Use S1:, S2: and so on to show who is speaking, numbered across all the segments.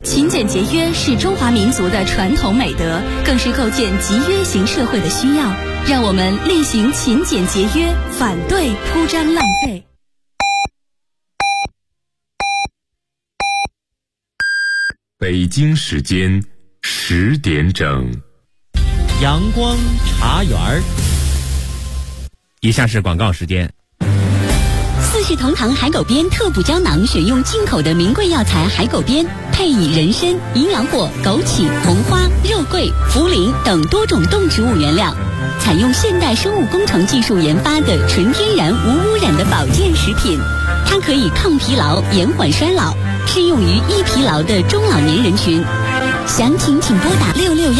S1: 勤俭节约是中华民族的传统美德，更是构建集约型社会的需要。让我们厉行勤俭节约，反对铺张浪费。
S2: 北京时间10点整，
S3: 阳光茶园儿。以下是广告时间。
S1: 四世同堂海狗鞭特补胶囊，选用进口的名贵药材海狗鞭，配以人参、营养果、枸杞、红花、肉桂、茯苓等多种动植物原料，采用现代生物工程技术研发的纯天然无污染的保健食品。它可以抗疲劳、延缓衰老，适用于易疲劳的中老年人群。详情请拨打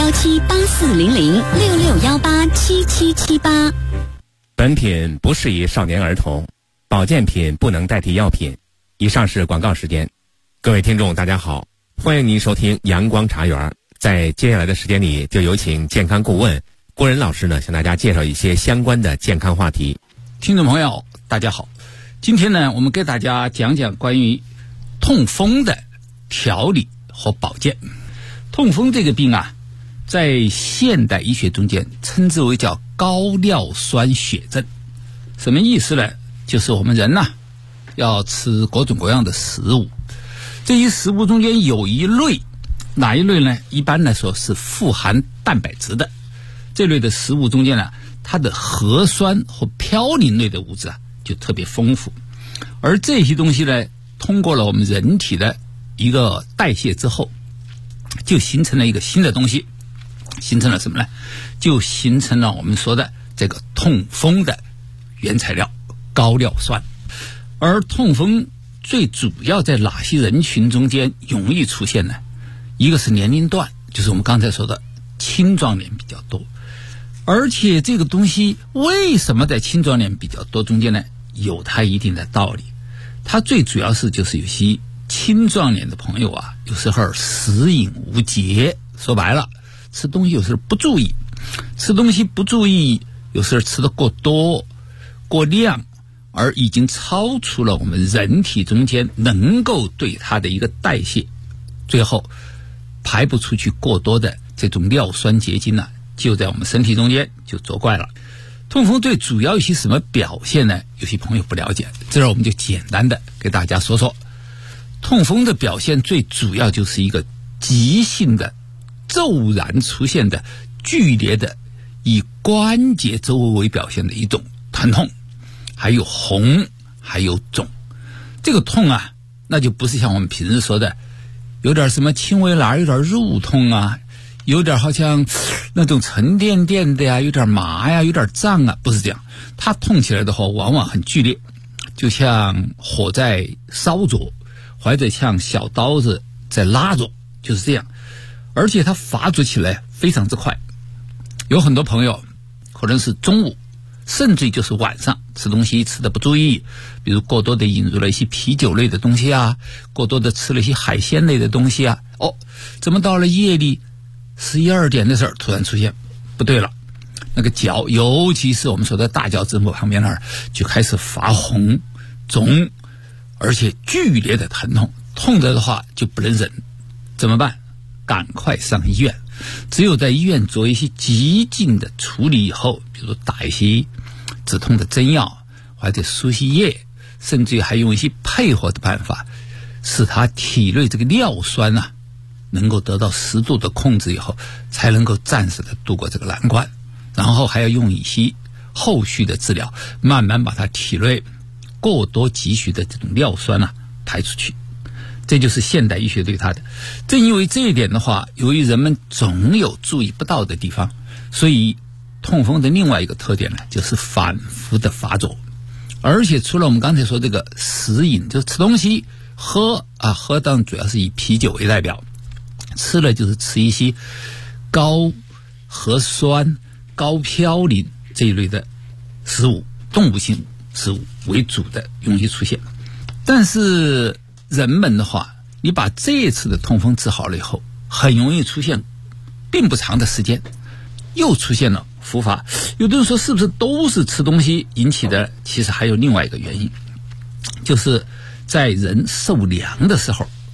S1: 6617840066187778。
S3: 本品不适宜少年儿童，保健品不能代替药品。以上是广告时间。各位听众大家好，欢迎您收听阳光茶园。在接下来的时间里，就有请健康顾问郭仁老师呢，向大家介绍一些相关的健康话题。
S4: 听众朋友大家好，今天呢，我们给大家讲讲关于痛风的调理和保健。痛风这个病啊，在现代医学中间称之为叫高尿酸血症。什么意思呢？就是我们人要吃各种各样的食物，这些食物中间有一类，哪一类呢？一般来说是富含蛋白质的。这类的食物中间呢，它的核酸和嘌呤类的物质就特别丰富。而这些东西呢，通过了我们人体的一个代谢之后，就形成了一个新的东西，形成了什么呢？就形成了我们说的这个痛风的原材料高尿酸。而痛风最主要在哪些人群中间容易出现呢？一个是年龄段，就是我们刚才说的青壮年比较多。而且这个东西为什么在青壮年比较多中间呢？有它一定的道理。它最主要是就是有些青壮年的朋友有时候食饮无节，说白了，吃东西有时候不注意，吃东西不注意，有时候吃得过多过量，而已经超出了我们人体中间能够对它的一个代谢，最后排不出去过多的这种尿酸结晶就在我们身体中间就作怪了。痛风最主要一些什么表现呢？有些朋友不了解，这儿我们就简单的给大家说说。痛风的表现最主要就是一个急性的骤然出现的剧烈的以关节周围为表现的一种疼痛，还有红，还有肿。这个痛那就不是像我们平时说的有点什么轻微哪有点入痛有点好像那种沉甸甸的有点麻有点胀不是这样。它痛起来的话往往很剧烈，就像火在烧着，或者像小刀子在拉着，就是这样。而且它发作起来非常之快，有很多朋友可能是中午甚至就是晚上吃东西吃的不注意，比如过多的引入了一些啤酒类的东西过多的吃了一些海鲜类的东西怎么到了夜里11、12点的时候突然出现不对了，那个脚尤其是我们说的大脚趾拇旁边那儿就开始发红肿，而且剧烈的疼痛，痛的话就不能忍，怎么办？赶快上医院。只有在医院做一些激进的处理以后，比如打一些止痛的针药，或者输些液，甚至还用一些配合的办法，使他体内这个尿酸能够得到适度的控制以后，才能够暂时的度过这个难关。然后还要用一些后续的治疗，慢慢把他体内过多积蓄的这种尿酸排出去。这就是现代医学对它的。正因为这一点的话，由于人们总有注意不到的地方，所以痛风的另外一个特点呢，就是反复的发作。而且除了我们刚才说这个食饮，就是吃东西喝当然主要是以啤酒为代表，吃了就是吃一些高核酸高嘌呤这一类的食物，动物性食物为主的容易出现。但是人们的话，你把这一次的痛风治好了以后，很容易出现并不长的时间又出现了复发。有的人说是不是都是吃东西引起的？其实还有另外一个原因，就是在人受凉的时候，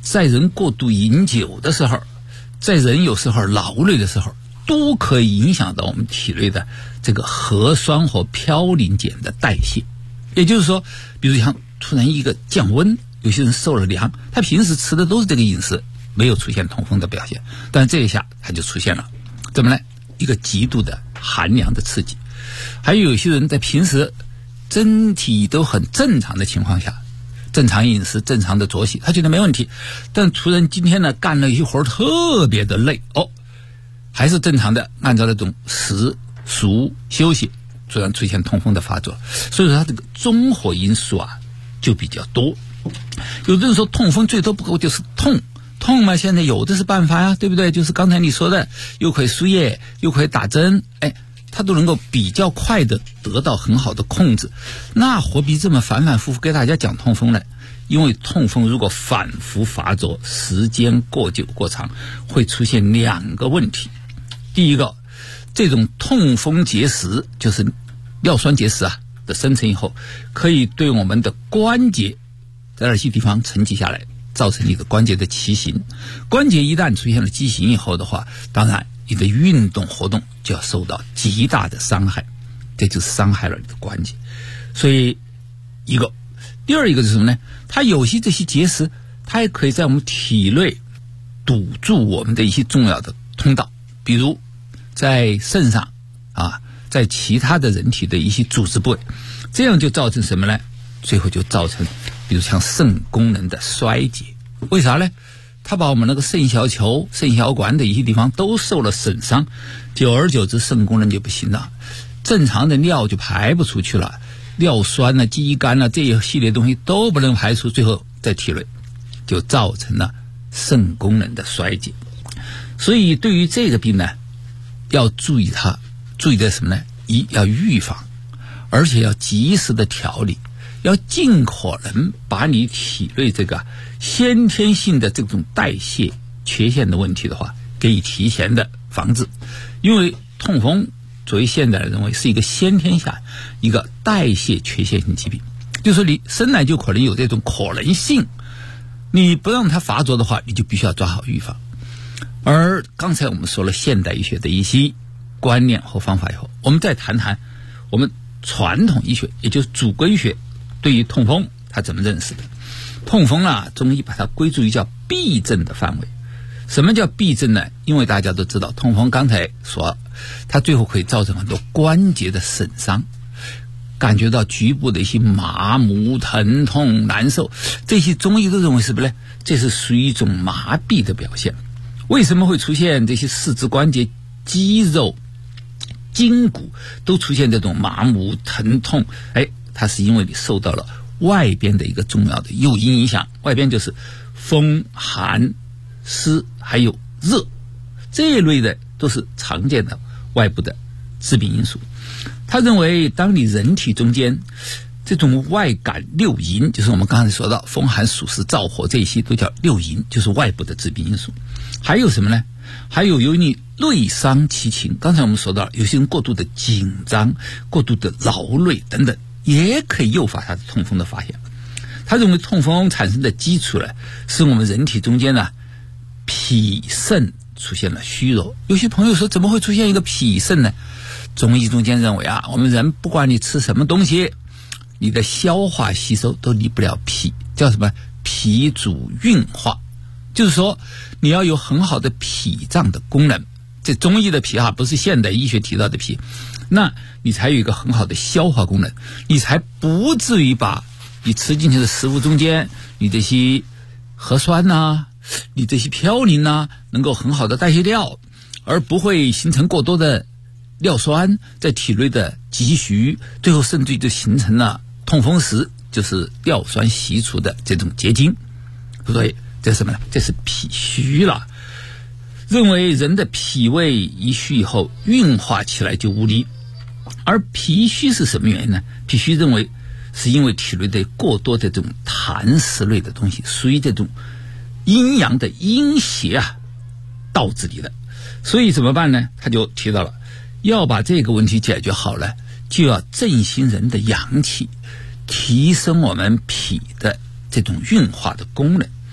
S4: 在人过度饮酒的时候，在人有时候劳累的时候，都可以影响到我们体内的这个核酸和嘌呤碱的代谢。也就是说，比如像突然一个降温，有些人受了凉，他平时吃的都是这个饮食，没有出现痛风的表现，但这一下他就出现了。怎么呢？一个极度的寒凉的刺激。还有些人在平时身体都很正常的情况下，正常饮食正常的作息，他觉得没问题，但突然今天呢干了一活特别的累，还是正常的按照那种食宿休息，突然出现痛风的发作。所以说它这个综合因素啊就比较多。有的人说痛风最多不够就是痛嘛，现在有的是办法呀，对不对？就是刚才你说的，又可以输液，又可以打针，它都能够比较快的得到很好的控制。那何必这么反反复复给大家讲痛风呢？因为痛风如果反复发作，时间过久过长，会出现2个问题。第一个，这种痛风结石，就是尿酸结石的生成以后，可以对我们的关节在那些地方沉积下来，造成你的关节的畸形。关节一旦出现了畸形以后的话，当然你的运动活动就要受到极大的伤害，这就是伤害了你的关节。所以一个，第二一个是什么呢？它有些这些结石，它也可以在我们体内堵住我们的一些重要的通道，比如在肾上在其他的人体的一些组织部位，这样就造成什么呢？最后就造成比如像肾功能的衰竭。为啥呢？它把我们那个肾小球、肾小管的一些地方都受了损伤，久而久之肾功能就不行了，正常的尿就排不出去了，尿酸肌酐这一系列东西都不能排出，最后在体内就造成了肾功能的衰竭。所以对于这个病呢，要注意的什么呢？一要预防，而且要及时的调理，要尽可能把你体内这个先天性的这种代谢缺陷的问题的话，给予提前的防治。因为痛风作为现代人认为是一个先天下一个代谢缺陷性疾病，就是说你生来就可能有这种可能性，你不让它发作的话，你就必须要抓好预防。而刚才我们说了现代医学的一些观念和方法以后，我们再谈谈我们传统医学，也就是主归学对于痛风它怎么认识的。痛风中医把它归注于叫痹症的范围。什么叫痹症呢？因为大家都知道痛风刚才说它最后可以造成很多关节的损伤，感觉到局部的一些麻木、疼痛、难受，这些中医都认为是不是呢？这是属于一种麻痹的表现。为什么会出现这些四肢关节、肌肉、筋骨都出现这种麻木、疼痛？它是因为你受到了外边的一个重要的诱因影响，外边就是风、寒、湿还有热，这一类的都是常见的外部的致病因素。他认为当你人体中间这种外感六淫，就是我们刚才说到风寒暑湿燥火，这些都叫六淫，就是外部的致病因素。还有什么呢？还有由于你内伤其情，刚才我们说到有些人过度的紧张、过度的劳累等等，也可以诱发他的痛风的发现。他认为痛风产生的基础呢，是我们人体中间脾肾出现了虚弱。有些朋友说怎么会出现一个脾肾呢？中医中间认为我们人不管你吃什么东西，你的消化吸收都离不了脾，叫什么？脾主运化，就是说你要有很好的脾脏的功能。这中医的脾不是现代医学提到的脾，那你才有一个很好的消化功能，你才不至于把你吃进去的食物中间你这些核酸你这些嘌呤能够很好的代谢掉，而不会形成过多的尿酸在体内的积蓄，最后甚至于就形成了痛风石，就是尿酸析出的这种结晶。所以这是什么呢？这是脾虚了。认为人的脾胃一虚以后运化起来就无力。而脾虚是什么原因呢？脾虚认为是因为体内的过多的这种痰湿类的东西，属于这种阴阳的阴邪导致的。所以怎么办呢？他就提到了要把这个问题解决好了，就要振兴人的阳气，提升我们脾的这种运化的功能。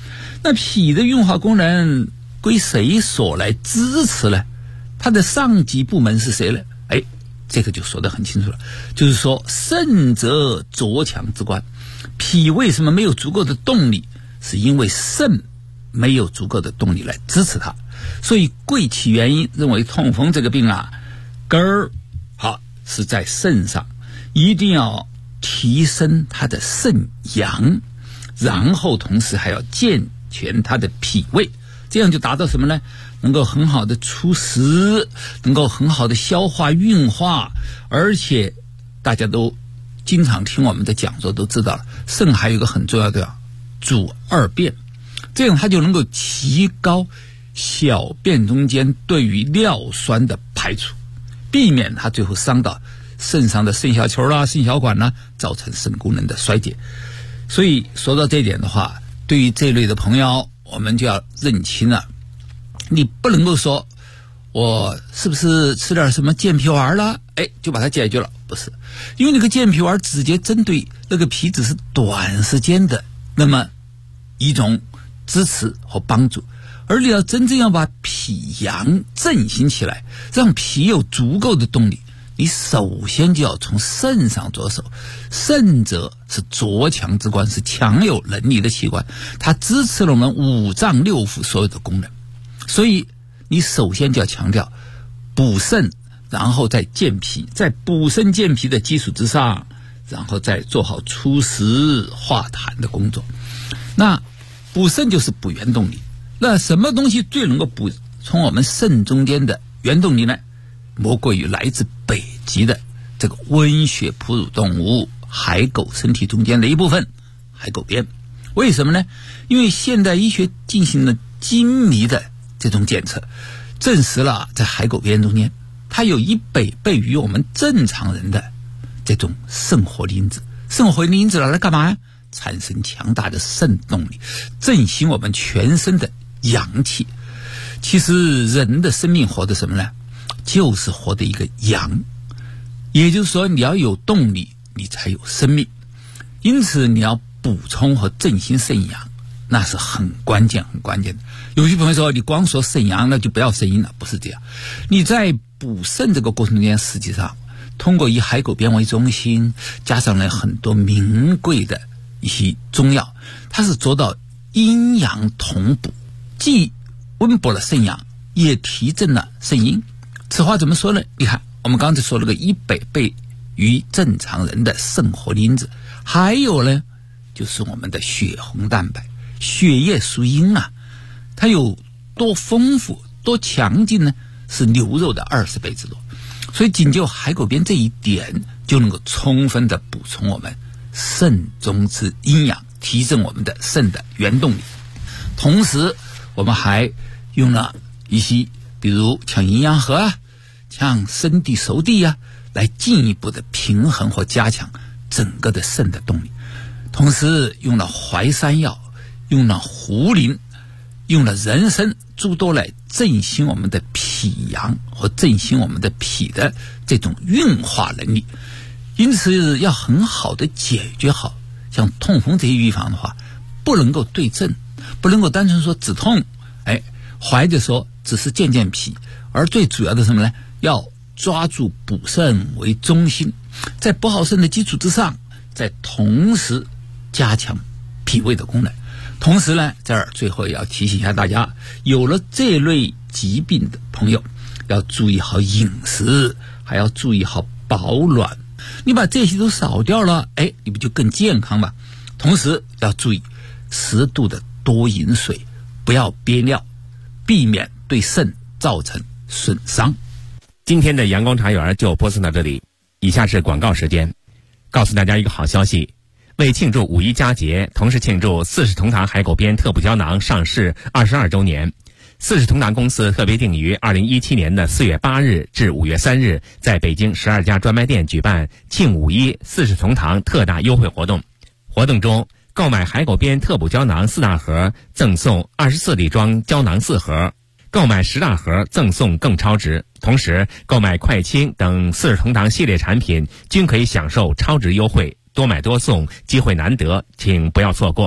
S4: 那脾的运化功能归谁所来支持呢？它的上级部门是谁呢？这个就说得很清楚了，就是说肾则浊强之官，脾为什么没有足够的动力？是因为肾没有足够的动力来支持它。所以贵其原因认为痛风这个病啊，根儿是在肾上，一定要提升它的肾阳，然后同时还要健全它的脾胃，这样就达到什么呢？能够很好的出食，能够很好的消化运化，而且大家都经常听我们的讲座都知道了，肾还有一个很重要的主二便，这样它就能够提高小便中间对于尿酸的排除，避免它最后伤到肾上的肾小球啦、肾小管啦，造成肾功能的衰竭。所以说到这一点的话，对于这类的朋友，我们就要认清了，你不能够说我是不是吃点什么健脾丸了，就把它解决了，不是，因为那个健脾丸直接针对那个脾只是短时间的那么一种支持和帮助，而你要真正要把脾阳振兴起来，让脾有足够的动力，你首先就要从肾上着手。肾则是浊强之官，是强有能力的器官，它支持了我们五脏六腑所有的功能。所以你首先就要强调补肾，然后再健脾，在补肾健脾的基础之上，然后再做好出食化痰的工作。那补肾就是补原动力，那什么东西最能够补充我们肾中间的原动力呢？莫过于来自北极的这个温血哺乳动物海狗身体中间的一部分海狗鞭。为什么呢？因为现代医学进行了精密的这种检测，证实了在海狗鞭中间它有100倍于我们正常人的这种肾活因子。肾活因子拿来干嘛呀？产生强大的肾动力，振兴我们全身的阳气。其实人的生命活的什么呢？就是活的一个阳，也就是说你要有动力你才有生命，因此你要补充和振兴肾阳，那是很关键很关键的。有些朋友说你光说肾阳那就不要肾阴了，不是这样。你在补肾这个过程中间，实际上通过以海狗鞭为中心，加上了很多名贵的一些中药，它是做到阴阳同补，既温补了肾阳，也提振了肾阴。此话怎么说呢？你看我们刚才说了个100倍于正常人的肾活因子，还有呢就是我们的血红蛋白。血液属阴啊，它有多丰富多强劲呢？是牛肉的20倍之多。所以仅就海狗鞭这一点就能够充分的补充我们肾中之阴阳，提振我们的肾的原动力。同时我们还用了一些比如像阴阳合啊，像生地熟地啊，来进一步的平衡或加强整个的肾的动力。同时用了淮山药，用了茯苓，用了人参诸多来振兴我们的脾阳和振兴我们的脾的这种运化能力。因此要很好的解决好像痛风这些预防的话，不能够对症，不能够单纯说止痛，怀着说只是健健脾，而最主要的什么呢？要抓住补肾为中心，在补好肾的基础之上，再同时加强脾胃的功能。同时呢，这儿最后也要提醒一下大家，有了这类疾病的朋友要注意好饮食，还要注意好保暖。你把这些都少掉了，你不就更健康吗？同时要注意适度的多饮水，不要憋尿，避免对肾造成损伤。
S3: 今天的阳光茶园就播送到这里，以下是广告时间。告诉大家一个好消息，为庆祝五一佳节，同时庆祝四世同堂海狗鞭特补胶囊上市22周年，四世同堂公司特别定于2017年的4月8日至5月3日，在北京12家专卖店举办庆五一四世同堂特大优惠活动。活动中，购买海狗鞭特补胶囊4大盒，赠送24粒装胶囊4盒，购买10大盒赠送更超值。同时，购买快清等四世同堂系列产品均可以享受超值优惠，多买多送，机会难得，请不要错过。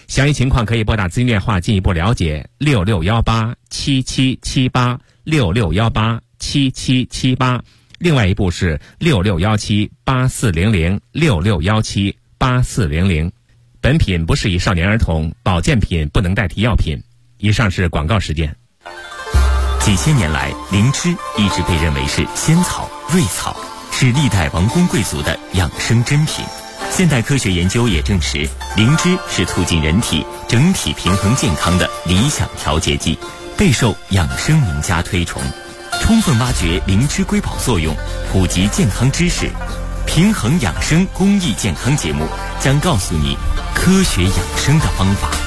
S3: 详细情况可以拨打咨询电话进一步了解66187778 66187778，另外一部是66178400 66178400。本品不适宜少年儿童，保健品不能代替药品。以上是广告时间。
S5: 几千年来，灵芝一直被认为是仙草、瑞草，是历代王公贵族的养生珍品。现代科学研究也证实，灵芝是促进人体整体平衡健康的理想调节剂，备受养生名家推崇。充分挖掘灵芝瑰宝作用，普及健康知识，平衡养生公益健康节目将告诉你科学养生的方法。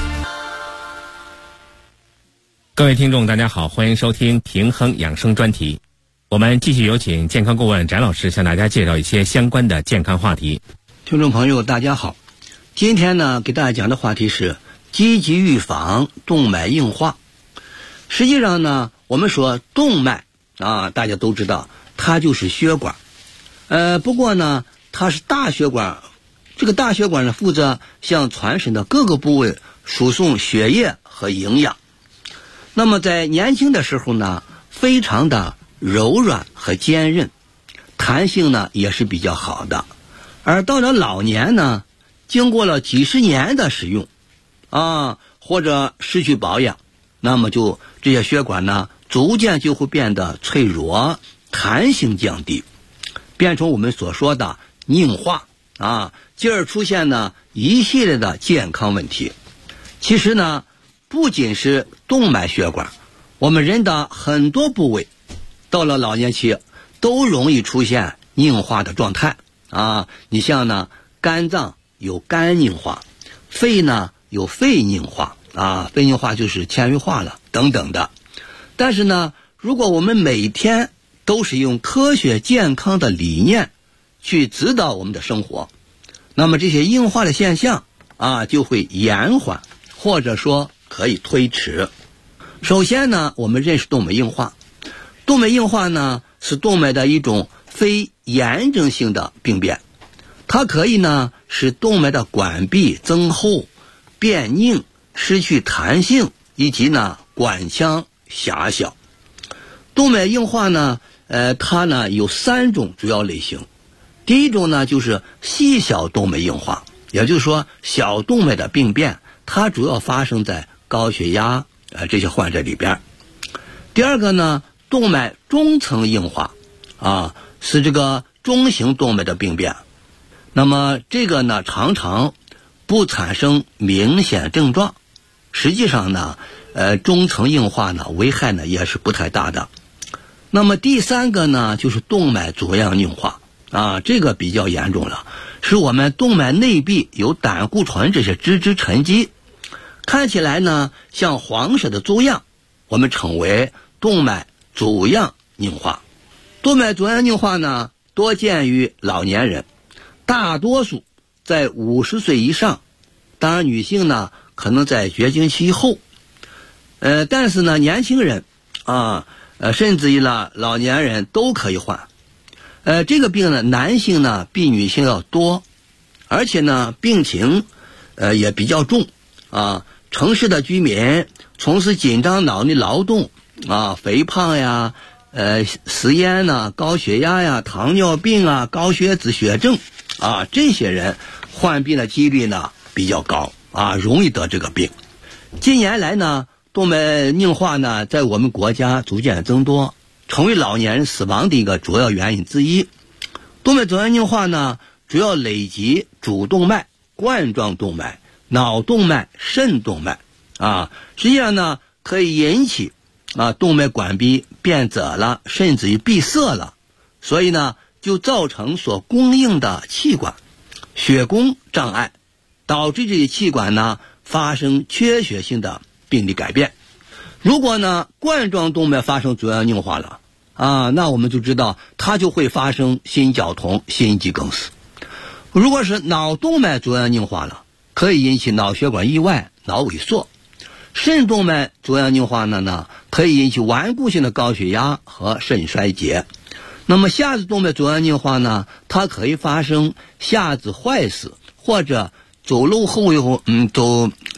S3: 各位听众大家好，欢迎收听平衡养生专题。我们继续有请健康顾问翟老师向大家介绍一些相关的健康话题。
S6: 听众朋友大家好，今天呢给大家讲的话题是积极预防动脉硬化。实际上呢，我们说动脉大家都知道它就是血管，不过呢它是大血管，这个大血管呢负责向全身的各个部位输送血液和营养。那么在年轻的时候呢，非常的柔软和坚韧，弹性呢也是比较好的。而到了老年呢，经过了几十年的使用或者失去保养，那么就这些血管呢逐渐就会变得脆弱，弹性降低，变成我们所说的硬化进而出现呢一系列的健康问题。其实呢，不仅是动脉血管，我们人的很多部位到了老年期都容易出现硬化的状态你像呢，肝脏有肝硬化，肺呢有肺硬化肺硬化就是纤维化了等等的。但是呢，如果我们每天都是用科学健康的理念去指导我们的生活，那么这些硬化的现象就会延缓，或者说可以推迟。首先呢，我们认识动脉硬化。动脉硬化呢是动脉的一种非炎症性的病变，它可以呢使动脉的管壁增厚、变硬、失去弹性，以及呢管腔狭小。动脉硬化呢它呢有3种主要类型。第一种呢就是细小动脉硬化，也就是说小动脉的病变，它主要发生在高血压这些患者里边。第二个呢，动脉中层硬化是这个中型动脉的病变。那么这个呢常常不产生明显症状，实际上呢中层硬化呢危害呢也是不太大的。那么第3个呢就是动脉粥样硬化这个比较严重了，是我们动脉内壁有胆固醇这些脂质沉积，看起来呢像黄色的粥样，我们称为动脉粥样硬化。动脉粥样硬化呢多见于老年人，大多数在50岁以上，当然女性呢可能在绝经期后，但是呢年轻人甚至于呢老年人都可以患。这个病呢男性呢比女性要多，而且呢病情也比较重城市的居民从事紧张脑力劳动肥胖呀食烟高血压糖尿病高血脂血症这些人患病的几率呢比较高容易得这个病。近年来呢，动脉硬化呢在我们国家逐渐增多，成为老年人死亡的一个主要原因之一。动脉粥样硬化呢主要累及主动脉、冠状动脉、脑动脉、肾动脉实际上呢可以引起动脉管壁变窄了，甚至于闭塞了，所以呢就造成所供应的气管血供障碍，导致这些气管呢发生缺血性的病理改变。如果呢冠状动脉发生粥样硬化了那我们就知道它就会发生心绞痛、心肌梗死。如果是脑动脉粥样硬化了，可以引起脑血管意外、脑萎缩。肾动脉粥样硬化呢可以引起顽固性的高血压和肾衰竭。那么下肢动脉粥样硬化呢，它可以发生下肢坏死，或者走路后以后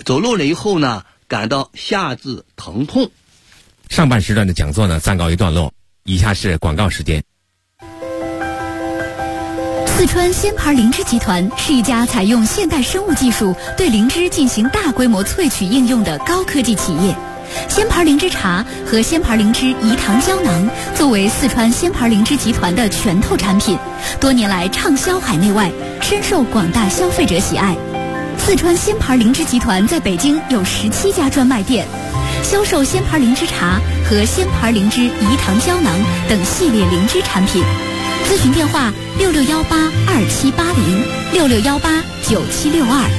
S6: 走路了以后呢，感到下肢疼痛。
S3: 上半时段的讲座呢暂告一段落，以下是广告时间。
S1: 四川仙牌灵芝集团是一家采用现代生物技术对灵芝进行大规模萃取应用的高科技企业。仙牌灵芝茶和仙牌灵芝饴糖胶囊作为四川仙牌灵芝集团的拳头产品，多年来畅销海内外，深受广大消费者喜爱。四川仙牌灵芝集团在北京有17家专卖店，销售仙牌灵芝茶和仙牌灵芝饴糖胶囊等系列灵芝产品。咨询电话6618278066189762。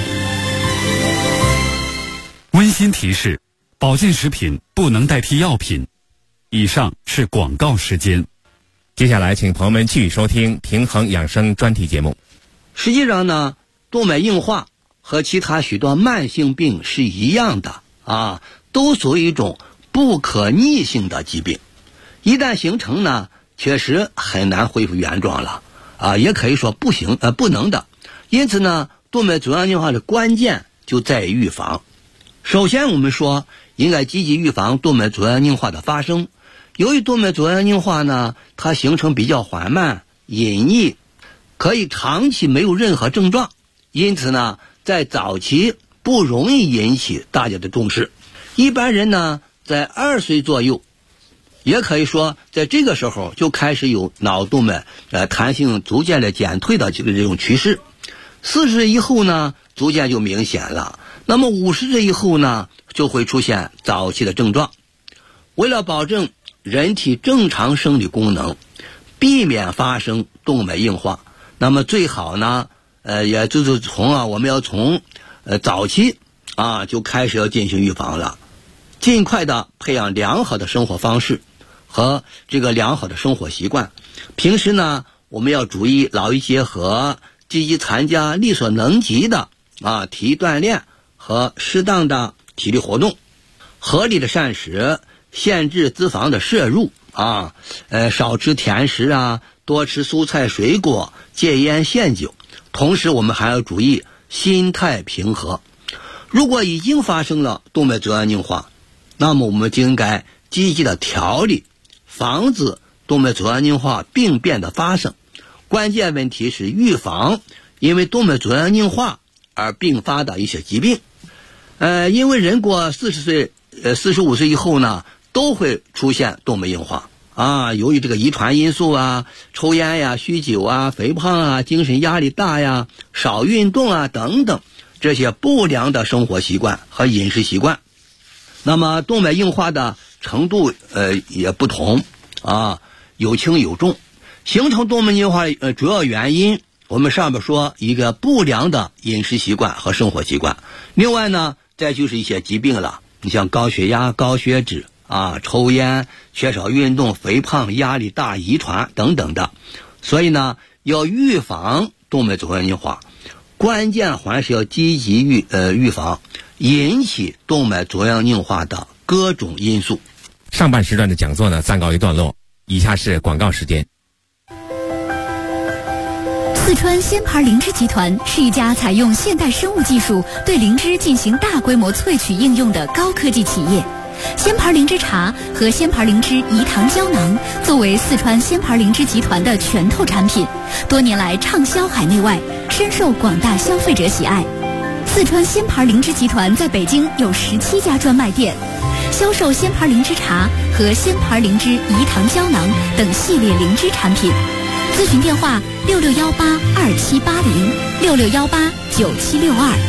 S7: 温馨提示：保健食品不能代替药品。以上是广告时间。
S3: 接下来请朋友们继续收听平衡养生专题节目。
S6: 实际上呢，动脉硬化和其他许多慢性病是一样的都属于一种不可逆性的疾病，一旦形成呢，确实很难恢复原状了也可以说不能的。因此呢，动脉粥样硬化的关键就在于预防。首先我们说应该积极预防动脉粥样硬化的发生。由于动脉粥样硬化呢，它形成比较缓慢、隐匿，可以长期没有任何症状，因此呢，在早期不容易引起大家的重视。一般人呢，在2岁左右，也可以说在这个时候就开始有脑动脉弹性逐渐的减退的这种趋势。40岁以后呢，逐渐就明显了。那么50岁以后呢，就会出现早期的症状。为了保证人体正常生理功能，避免发生动脉硬化，那么最好呢，也就是我们要从早期就开始要进行预防了，尽快的培养良好的生活方式和这个良好的生活习惯。平时呢，我们要注意劳逸结合，积极参加力所能及的体育锻炼和适当的体力活动，合理的膳食，限制脂肪的摄入少吃甜食多吃蔬菜水果，戒烟限酒。同时我们还要注意心态平和。如果已经发生了动脉粥样硬化，那么我们就应该积极的调理，防止动脉粥样硬化病变的发生。关键问题是预防因为动脉粥样硬化而并发的一些疾病。因为人过40岁、45岁以后呢，都会出现动脉硬化由于这个遗传因素抽烟酗酒肥胖精神压力大少运动等等，这些不良的生活习惯和饮食习惯。那么动脉硬化的程度也不同有轻有重。形成动脉硬化主要原因，我们上面说一个不良的饮食习惯和生活习惯。另外呢，再就是一些疾病了，你像高血压、高血脂抽烟、缺少运动、肥胖、压力大、遗传等等的。所以呢，要预防动脉粥样硬化，关键还是要积极预防引起动脉粥样硬化的各种因素。
S3: 上半时段的讲座呢暂告一段落，以下是广告时间。
S1: 四川仙牌灵芝集团是一家采用现代生物技术对灵芝进行大规模萃取应用的高科技企业。仙牌灵芝茶和仙牌灵芝饴糖胶囊作为四川仙牌灵芝集团的拳头产品，多年来畅销海内外，深受广大消费者喜爱。四川仙牌灵芝集团在北京有17家专卖店，销售仙牌灵芝茶和仙牌灵芝饴糖胶囊等系列灵芝产品。咨询电话6618278066189762。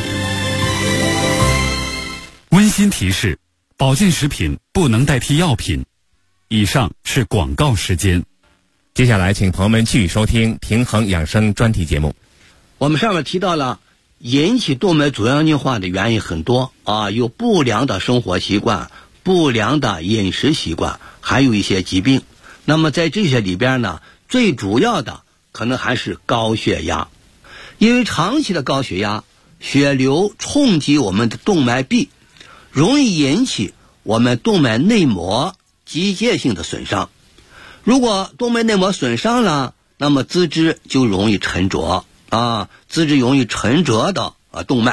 S7: 温馨提示：保健食品不能代替药品。以上是广告时间。
S3: 接下来请朋友们继续收听平衡养生专题节目。
S6: 我们上面提到了引起动脉粥样硬化的原因很多有不良的生活习惯、不良的饮食习惯，还有一些疾病。那么在这些里边呢，最主要的可能还是高血压。因为长期的高血压，血流冲击我们的动脉壁，容易引起我们动脉内膜机械性的损伤。如果动脉内膜损伤了，那么资质就容易沉着资质容易沉着的动脉，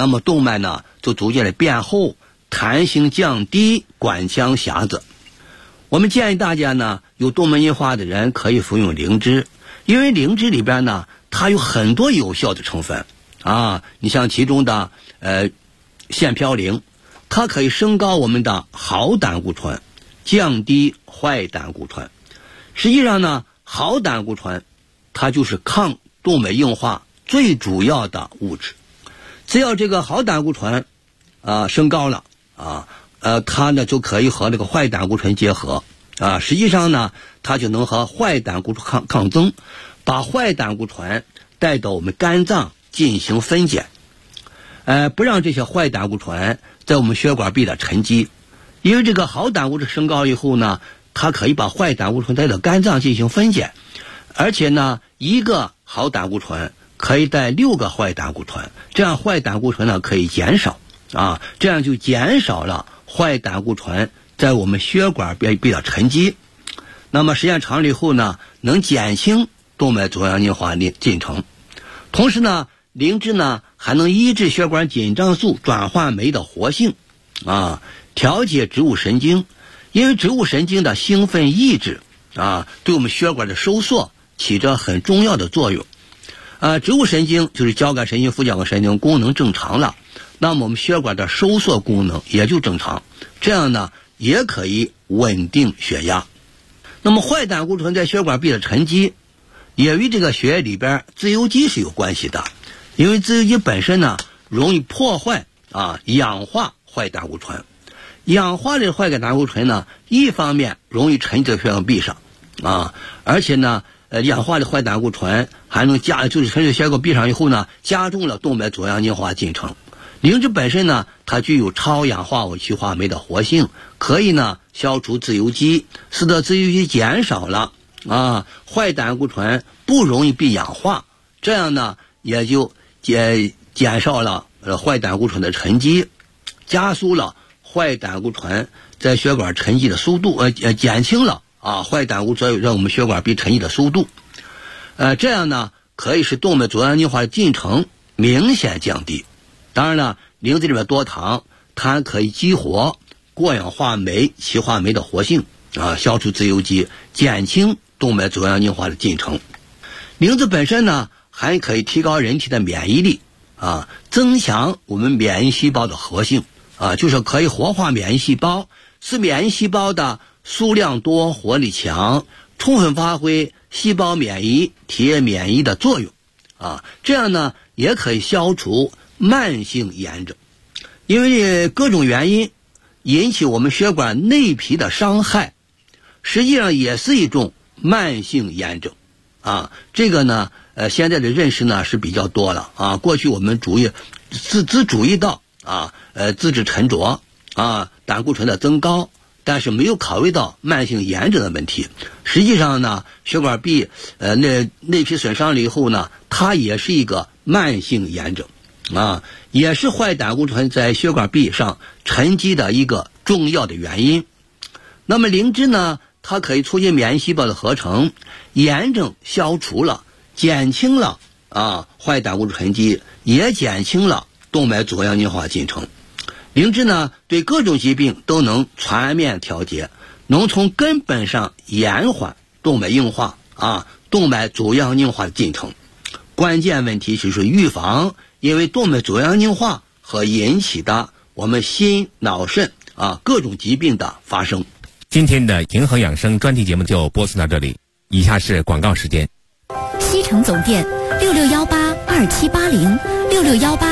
S6: 那么动脉呢就逐渐的变厚，弹性降低，管腔狭窄。我们建议大家呢，有动脉硬化的人可以服用灵芝，因为灵芝里边呢，它有很多有效的成分啊。你像其中的腺嘌呤，它可以升高我们的好胆固醇，降低坏胆固醇。实际上呢，好胆固醇它就是抗动脉硬化最主要的物质。只要这个好胆固醇升高了它呢就可以和这个坏胆固醇结合实际上呢，它就能和坏胆固醇抗争，把坏胆固醇带到我们肝脏进行分解，不让这些坏胆固醇在我们血管壁的沉积。因为这个好胆固醇升高以后呢，它可以把坏胆固醇带到肝脏进行分解，而且呢，一个好胆固醇可以带6个坏胆固醇，这样坏胆固醇呢可以减少这样就减少了坏胆固醇在我们血管壁的沉积。那么时间长了以后呢，能减轻动脉粥样硬化的进程。同时呢，灵芝呢还能抑制血管紧张素转换酶的活性调节植物神经。因为植物神经的兴奋抑制对我们血管的收缩起着很重要的作用。植物神经就是交感神经、副交感神经功能正常了，那么我们血管的收缩功能也就正常，这样呢也可以稳定血压。那么坏胆固醇在血管壁的沉积也与这个血液里边自由基是有关系的，因为自由基本身呢容易破坏氧化坏胆固醇。氧化的坏胆固醇呢，一方面容易沉积在血管壁上而且呢氧化的坏胆固醇还能就是沉积血管壁上以后呢，加重了动脉粥样硬化进程。灵芝本身呢，它具有超氧化物去化酶的活性，可以呢消除自由基，使得自由基减少了坏胆固醇不容易被氧化，这样呢也就减少了坏胆固醇的沉积，加速了坏胆固醇在血管沉积的速度，减轻了坏胆固醇让我们血管壁沉积的速度，这样呢可以使动脉粥样硬化的进程明显降低。当然了，灵芝里面多糖，它可以激活过氧化酶、歧化酶的活性消除自由基，减轻动脉粥样硬化的进程。灵芝本身呢还可以提高人体的免疫力增强我们免疫细胞的活性就是可以活化免疫细胞，使免疫细胞的数量多、活力强，充分发挥细胞免疫、体液免疫的作用这样呢也可以消除慢性炎症。因为各种原因引起我们血管内皮的伤害，实际上也是一种慢性炎症这个呢现在的认识呢是比较多了过去我们只注意到资质沉着胆固醇的增高，但是没有考虑到慢性炎症的问题。实际上呢，血管壁内皮损伤了以后呢，它也是一个慢性炎症也是坏胆固醇在血管壁上沉积的一个重要的原因。那么灵芝呢，它可以促进免疫细胞的合成，炎症消除了，减轻了坏胆固醇沉积，也减轻了动脉粥样硬化进程。灵芝呢对各种疾病都能全面调节，能从根本上延缓动脉硬化动脉粥样硬化的进程。关键问题就是预防因为动脉粥样硬化和引起的我们心脑肾各种疾病的发生。
S3: 今天的银河养生专题节目就播送到这里，以下是广告时间。
S1: 西城总店661827806618